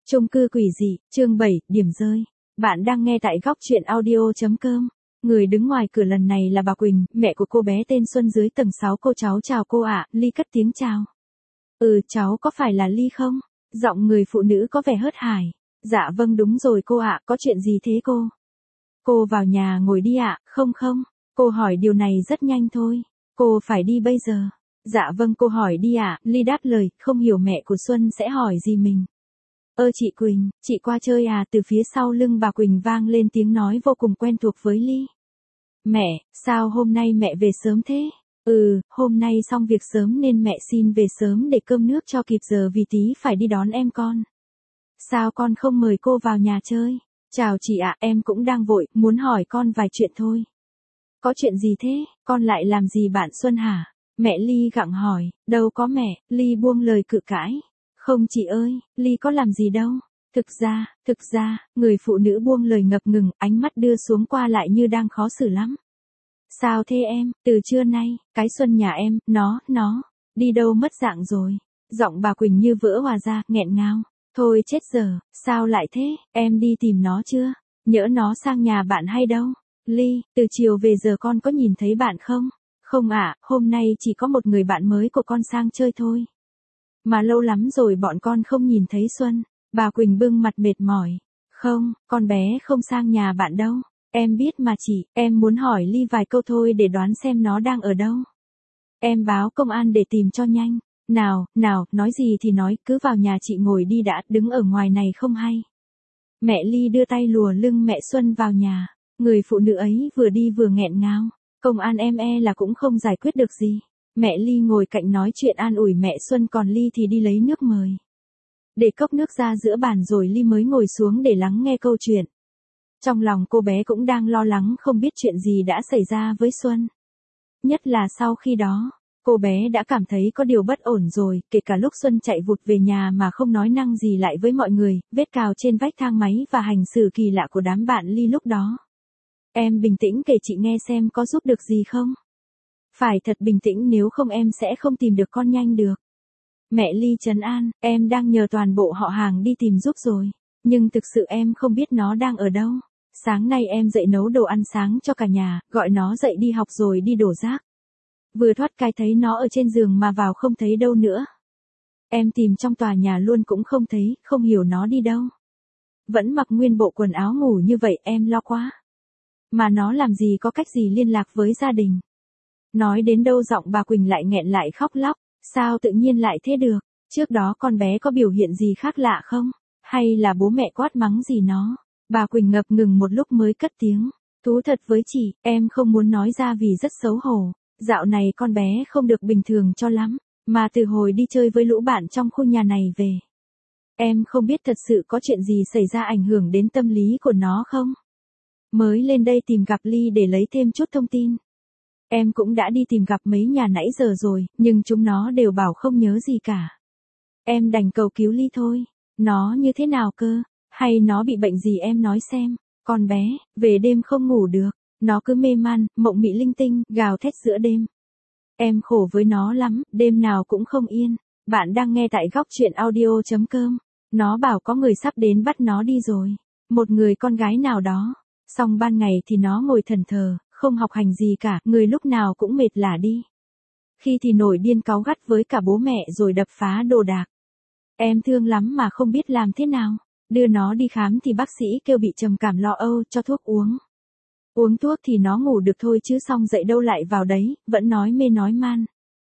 Chung cư quỷ dị, chương 7, điểm rơi. Bạn đang nghe tại góc truyện audio.com. Người đứng ngoài cửa lần này là bà Quỳnh, mẹ của cô bé tên Xuân dưới tầng 6. Cô cháu chào cô ạ. Ly cất tiếng chào. Cháu có phải là Ly không? Giọng người phụ nữ có vẻ hớt hải. Dạ vâng đúng rồi cô ạ, có chuyện gì thế cô? Cô vào nhà ngồi đi ạ. Không, cô hỏi điều này rất nhanh thôi. Cô phải đi bây giờ. Dạ vâng cô hỏi đi ạ. Ly đáp lời, không hiểu mẹ của Xuân sẽ hỏi gì mình. Chị Quỳnh, chị qua chơi à? Từ phía sau lưng bà Quỳnh vang lên tiếng nói vô cùng quen thuộc với Ly. Mẹ, sao hôm nay mẹ về sớm thế? Hôm nay xong việc sớm nên mẹ xin về sớm để cơm nước cho kịp giờ vì tí phải đi đón em con. Sao con không mời cô vào nhà chơi? Chào chị ạ, em cũng đang vội, muốn hỏi con vài chuyện thôi. Có chuyện gì thế, con lại làm gì bạn Xuân hả? Mẹ Ly gặng hỏi, đâu có mẹ, Ly buông lời cự cãi. Không chị ơi, Ly có làm gì đâu. Thực ra, người phụ nữ buông lời ngập ngừng, ánh mắt đưa xuống qua lại như đang khó xử lắm. Sao thế em, từ trưa nay, cái Xuân nhà em, nó, đi đâu mất dạng rồi. Giọng bà Quỳnh như vỡ hòa ra, nghẹn ngào. Thôi chết giờ, sao lại thế, em đi tìm nó chưa? Nhỡ nó sang nhà bạn hay đâu? Ly, từ chiều về giờ con có nhìn thấy bạn không? Không ạ, hôm nay chỉ có một người bạn mới của con sang chơi thôi. Mà lâu lắm rồi bọn con không nhìn thấy Xuân. Bà Quỳnh bưng mặt mệt mỏi. Không, con bé không sang nhà bạn đâu. Em biết mà chị, em muốn hỏi Ly vài câu thôi để đoán xem nó đang ở đâu. Em báo công an để tìm cho nhanh. Nào, nói gì thì nói, cứ vào nhà chị ngồi đi đã, đứng ở ngoài này không hay. Mẹ Ly đưa tay lùa lưng mẹ Xuân vào nhà. Người phụ nữ ấy vừa đi vừa nghẹn ngào. Công an em là cũng không giải quyết được gì. Mẹ Ly ngồi cạnh nói chuyện an ủi mẹ Xuân, còn Ly thì đi lấy nước mời. Để cốc nước ra giữa bàn rồi Ly mới ngồi xuống để lắng nghe câu chuyện. Trong lòng cô bé cũng đang lo lắng không biết chuyện gì đã xảy ra với Xuân. Nhất là sau khi đó, cô bé đã cảm thấy có điều bất ổn rồi, kể cả lúc Xuân chạy vụt về nhà mà không nói năng gì lại với mọi người, vết cào trên vách thang máy và hành xử kỳ lạ của đám bạn Ly lúc đó. Em bình tĩnh kể chị nghe xem có giúp được gì không? Phải thật bình tĩnh, nếu không em sẽ không tìm được con nhanh được. Mẹ Ly trấn an, em đang nhờ toàn bộ họ hàng đi tìm giúp rồi. Nhưng thực sự em không biết nó đang ở đâu. Sáng nay em dậy nấu đồ ăn sáng cho cả nhà, gọi nó dậy đi học rồi đi đổ rác. Vừa thoát cái thấy nó ở trên giường mà vào không thấy đâu nữa. Em tìm trong tòa nhà luôn cũng không thấy, không hiểu nó đi đâu. Vẫn mặc nguyên bộ quần áo ngủ như vậy, em lo quá. Mà nó làm gì có cách gì liên lạc với gia đình. Nói đến đâu giọng bà Quỳnh lại nghẹn lại khóc lóc. Sao tự nhiên lại thế được? Trước đó con bé có biểu hiện gì khác lạ không? Hay là bố mẹ quát mắng gì nó? Bà Quỳnh ngập ngừng một lúc mới cất tiếng. Thú thật với chị, em không muốn nói ra vì rất xấu hổ. Dạo này con bé không được bình thường cho lắm. Mà từ hồi đi chơi với lũ bạn trong khu nhà này về. Em không biết thật sự có chuyện gì xảy ra ảnh hưởng đến tâm lý của nó không? Mới lên đây tìm gặp Ly để lấy thêm chút thông tin. Em cũng đã đi tìm gặp mấy nhà nãy giờ rồi, nhưng chúng nó đều bảo không nhớ gì cả. Em đành cầu cứu Ly thôi. Nó như thế nào cơ? Hay nó bị bệnh gì em nói xem. Con bé, về đêm không ngủ được. Nó cứ mê man, mộng mị linh tinh, gào thét giữa đêm. Em khổ với nó lắm, đêm nào cũng không yên. Bạn đang nghe tại góc truyện audio.com. Nó bảo có người sắp đến bắt nó đi rồi. Một người con gái nào đó. Xong ban ngày thì nó ngồi thẫn thờ. Không học hành gì cả, người lúc nào cũng mệt lả đi. Khi thì nổi điên cáu gắt với cả bố mẹ rồi đập phá đồ đạc. Em thương lắm mà không biết làm thế nào. Đưa nó đi khám thì bác sĩ kêu bị trầm cảm lo âu, cho thuốc uống. Uống thuốc thì nó ngủ được thôi chứ xong dậy đâu lại vào đấy, vẫn nói mê nói man.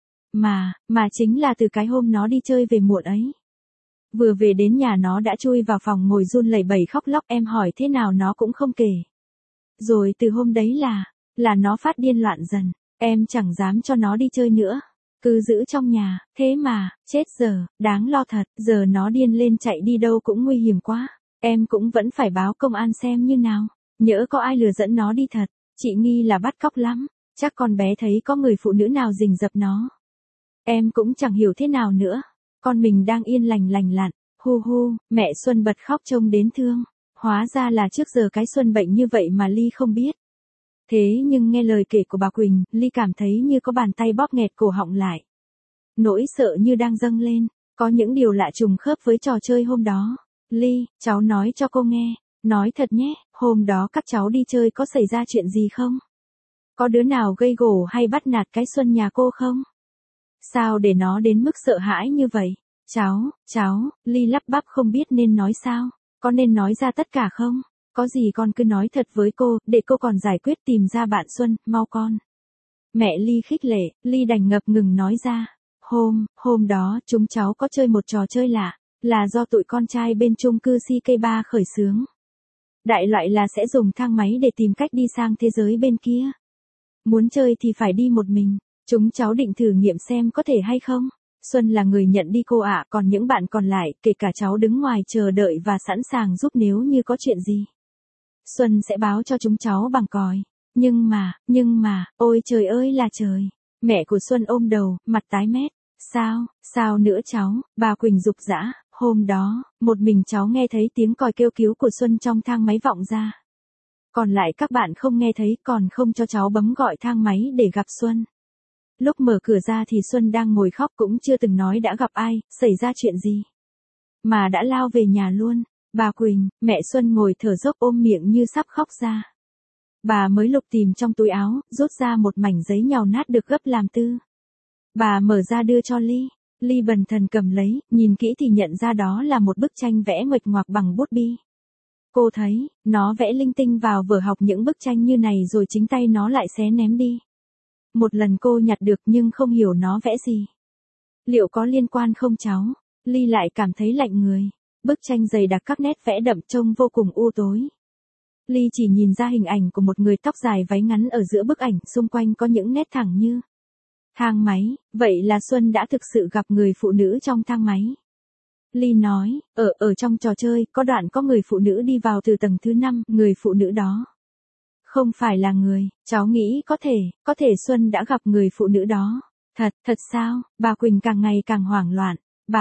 Mà chính là từ cái hôm nó đi chơi về muộn ấy. Vừa về đến nhà nó đã chui vào phòng ngồi run lẩy bẩy khóc lóc, em hỏi thế nào nó cũng không kể. Rồi từ hôm đấy là nó phát điên loạn dần, em chẳng dám cho nó đi chơi nữa, cứ giữ trong nhà, thế mà, chết giờ, đáng lo thật, giờ nó điên lên chạy đi đâu cũng nguy hiểm quá, em cũng vẫn phải báo công an xem như nào, nhỡ có ai lừa dẫn nó đi thật, chị nghi là bắt cóc lắm, chắc con bé thấy có người phụ nữ nào rình rập nó. Em cũng chẳng hiểu thế nào nữa, con mình đang yên lành lành lặn, hu, mẹ Xuân bật khóc trông đến thương. Hóa ra là trước giờ cái Xuân bệnh như vậy mà Ly không biết. Thế nhưng nghe lời kể của bà Quỳnh, Ly cảm thấy như có bàn tay bóp nghẹt cổ họng lại. Nỗi sợ như đang dâng lên, có những điều lạ trùng khớp với trò chơi hôm đó. Ly, cháu nói cho cô nghe. Nói thật nhé, hôm đó các cháu đi chơi có xảy ra chuyện gì không? Có đứa nào gây gổ hay bắt nạt cái Xuân nhà cô không? Sao để nó đến mức sợ hãi như vậy? Cháu, Ly lắp bắp không biết nên nói sao. Có nên nói ra tất cả không? Có gì con cứ nói thật với cô, để cô còn giải quyết tìm ra bạn Xuân, mau con. Mẹ Ly khích lệ, Ly đành ngập ngừng nói ra. Hôm đó chúng cháu có chơi một trò chơi lạ, là do tụi con trai bên chung cư CK3 khởi xướng. Đại loại là sẽ dùng thang máy để tìm cách đi sang thế giới bên kia. Muốn chơi thì phải đi một mình, chúng cháu định thử nghiệm xem có thể hay không. Xuân là người nhận đi cô ạ, còn những bạn còn lại, kể cả cháu đứng ngoài chờ đợi và sẵn sàng giúp nếu như có chuyện gì. Xuân sẽ báo cho chúng cháu bằng còi. Nhưng mà, ôi trời ơi là trời. Mẹ của Xuân ôm đầu, mặt tái mét. Sao nữa cháu, bà Quỳnh giục giã. Hôm đó, một mình cháu nghe thấy tiếng còi kêu cứu của Xuân trong thang máy vọng ra. Còn lại các bạn không nghe thấy, còn không cho cháu bấm gọi thang máy để gặp Xuân. Lúc mở cửa ra thì Xuân đang ngồi khóc, cũng chưa từng nói đã gặp ai, xảy ra chuyện gì. Mà đã lao về nhà luôn. Bà Quỳnh, mẹ Xuân ngồi thở dốc ôm miệng như sắp khóc ra. Bà mới lục tìm trong túi áo, rút ra một mảnh giấy nhàu nát được gấp làm tư. Bà mở ra đưa cho Ly. Ly bần thần cầm lấy, nhìn kỹ thì nhận ra đó là một bức tranh vẽ nguệch ngoạc bằng bút bi. Cô thấy, nó vẽ linh tinh vào vở học những bức tranh như này rồi chính tay nó lại xé ném đi. Một lần cô nhặt được nhưng không hiểu nó vẽ gì. Liệu có liên quan không cháu? Ly lại cảm thấy lạnh người. Bức tranh dày đặc các nét vẽ đậm trông vô cùng u tối. Ly chỉ nhìn ra hình ảnh của một người tóc dài váy ngắn ở giữa bức ảnh, xung quanh có những nét thẳng như thang máy. Vậy là Xuân đã thực sự gặp người phụ nữ trong thang máy. Ly nói, ở trong trò chơi, có đoạn có người phụ nữ đi vào từ tầng thứ 5, người phụ nữ đó không phải là người, cháu nghĩ có thể Xuân đã gặp người phụ nữ đó. Thật sao? Bà Quỳnh càng ngày càng hoảng loạn.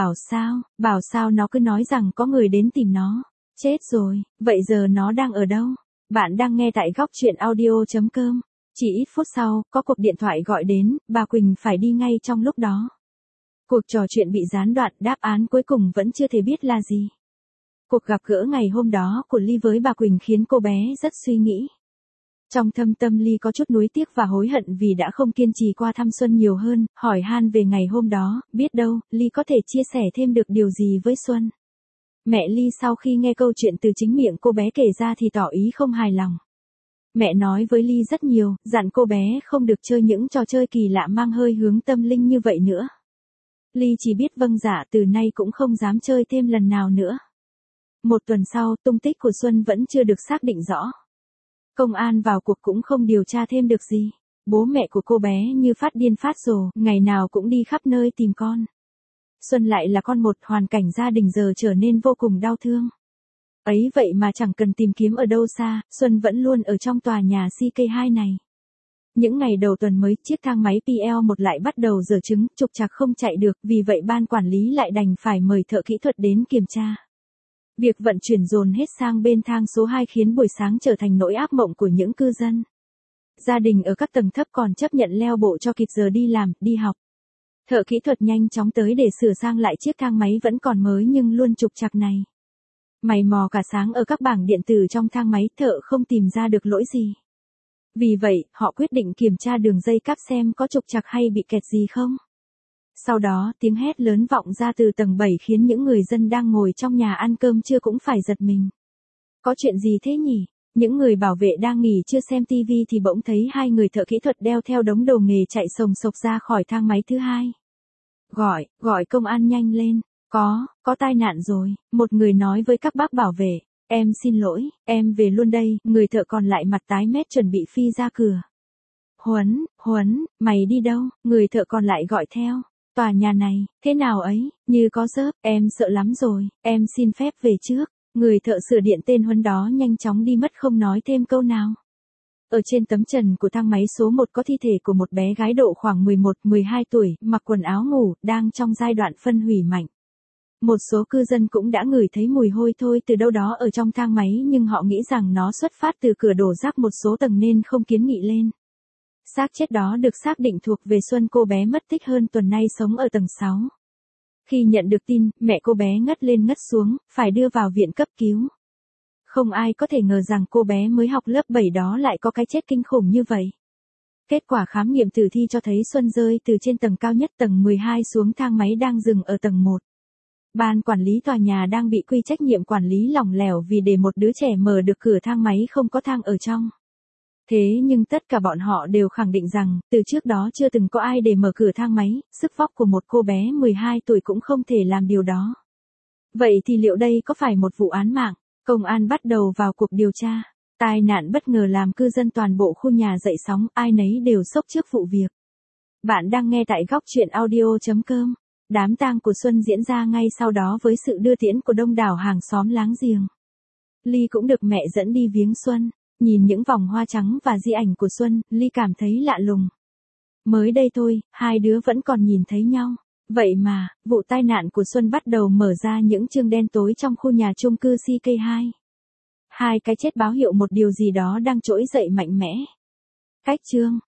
Bảo sao nó cứ nói rằng có người đến tìm nó. Chết rồi, vậy giờ nó đang ở đâu? Bạn đang nghe tại góc truyện audio.com. Chỉ ít phút sau, có cuộc điện thoại gọi đến, bà Quỳnh phải đi ngay trong lúc đó. Cuộc trò chuyện bị gián đoạn, đáp án cuối cùng vẫn chưa thể biết là gì. Cuộc gặp gỡ ngày hôm đó của Ly với bà Quỳnh khiến cô bé rất suy nghĩ. Trong thâm tâm Ly có chút nuối tiếc và hối hận vì đã không kiên trì qua thăm Xuân nhiều hơn, hỏi han về ngày hôm đó, biết đâu, Ly có thể chia sẻ thêm được điều gì với Xuân. Mẹ Ly sau khi nghe câu chuyện từ chính miệng cô bé kể ra thì tỏ ý không hài lòng. Mẹ nói với Ly rất nhiều, dặn cô bé không được chơi những trò chơi kỳ lạ mang hơi hướng tâm linh như vậy nữa. Ly chỉ biết vâng dạ, từ nay cũng không dám chơi thêm lần nào nữa. Một tuần sau, tung tích của Xuân vẫn chưa được xác định rõ. Công an vào cuộc cũng không điều tra thêm được gì. Bố mẹ của cô bé như phát điên phát rồ, ngày nào cũng đi khắp nơi tìm con. Xuân lại là con một, hoàn cảnh gia đình giờ trở nên vô cùng đau thương. Ấy vậy mà chẳng cần tìm kiếm ở đâu xa, Xuân vẫn luôn ở trong tòa nhà CK2 này. Những ngày đầu tuần mới, chiếc thang máy PL1 lại bắt đầu dở chứng, trục trặc không chạy được, vì vậy ban quản lý lại đành phải mời thợ kỹ thuật đến kiểm tra. Việc vận chuyển dồn hết sang bên thang số 2 khiến buổi sáng trở thành nỗi ác mộng của những cư dân. Gia đình ở các tầng thấp còn chấp nhận leo bộ cho kịp giờ đi làm, đi học. Thợ kỹ thuật nhanh chóng tới để sửa sang lại chiếc thang máy vẫn còn mới nhưng luôn trục trặc này. Mày mò cả sáng ở các bảng điện tử trong thang máy, thợ không tìm ra được lỗi gì. Vì vậy, họ quyết định kiểm tra đường dây cáp xem có trục trặc hay bị kẹt gì không. Sau đó, tiếng hét lớn vọng ra từ tầng 7 khiến những người dân đang ngồi trong nhà ăn cơm trưa cũng phải giật mình. Có chuyện gì thế nhỉ? Những người bảo vệ đang nghỉ trưa xem TV thì bỗng thấy hai người thợ kỹ thuật đeo theo đống đồ nghề chạy sồng sộc ra khỏi thang máy thứ 2. Gọi công an nhanh lên. Có tai nạn rồi, một người nói với các bác bảo vệ. Em xin lỗi, em về luôn đây. Người thợ còn lại mặt tái mét chuẩn bị phi ra cửa. Huấn, mày đi đâu? Người thợ còn lại gọi theo. Tòa nhà này, thế nào ấy, như có rớp, em sợ lắm rồi, em xin phép về trước. Người thợ sửa điện tên Huấn đó nhanh chóng đi mất không nói thêm câu nào. Ở trên tấm trần của thang máy số 1 có thi thể của một bé gái độ khoảng 11-12 tuổi, mặc quần áo ngủ, đang trong giai đoạn phân hủy mạnh. Một số cư dân cũng đã ngửi thấy mùi hôi thối từ đâu đó ở trong thang máy nhưng họ nghĩ rằng nó xuất phát từ cửa đổ rác một số tầng nên không kiến nghị lên. Xác chết đó được xác định thuộc về Xuân, cô bé mất tích hơn tuần nay sống ở tầng 6. Khi nhận được tin, mẹ cô bé ngất lên ngất xuống, phải đưa vào viện cấp cứu. Không ai có thể ngờ rằng cô bé mới học lớp 7 đó lại có cái chết kinh khủng như vậy. Kết quả khám nghiệm tử thi cho thấy Xuân rơi từ trên tầng cao nhất tầng 12 xuống thang máy đang dừng ở tầng 1. Ban quản lý tòa nhà đang bị quy trách nhiệm quản lý lỏng lẻo vì để một đứa trẻ mở được cửa thang máy không có thang ở trong. Thế nhưng tất cả bọn họ đều khẳng định rằng, từ trước đó chưa từng có ai để mở cửa thang máy, sức vóc của một cô bé 12 tuổi cũng không thể làm điều đó. Vậy thì liệu đây có phải một vụ án mạng? Công an bắt đầu vào cuộc điều tra. Tai nạn bất ngờ làm cư dân toàn bộ khu nhà dậy sóng, ai nấy đều sốc trước vụ việc. Bạn đang nghe tại góc truyện audio.com. Đám tang của Xuân diễn ra ngay sau đó với sự đưa tiễn của đông đảo hàng xóm láng giềng. Ly cũng được mẹ dẫn đi viếng Xuân. Nhìn những vòng hoa trắng và di ảnh của Xuân, Ly cảm thấy lạ lùng. Mới đây thôi, hai đứa vẫn còn nhìn thấy nhau. Vậy mà, vụ tai nạn của Xuân bắt đầu mở ra những chương đen tối trong khu nhà chung cư CK2. Hai cái chết báo hiệu một điều gì đó đang trỗi dậy mạnh mẽ. Cách chương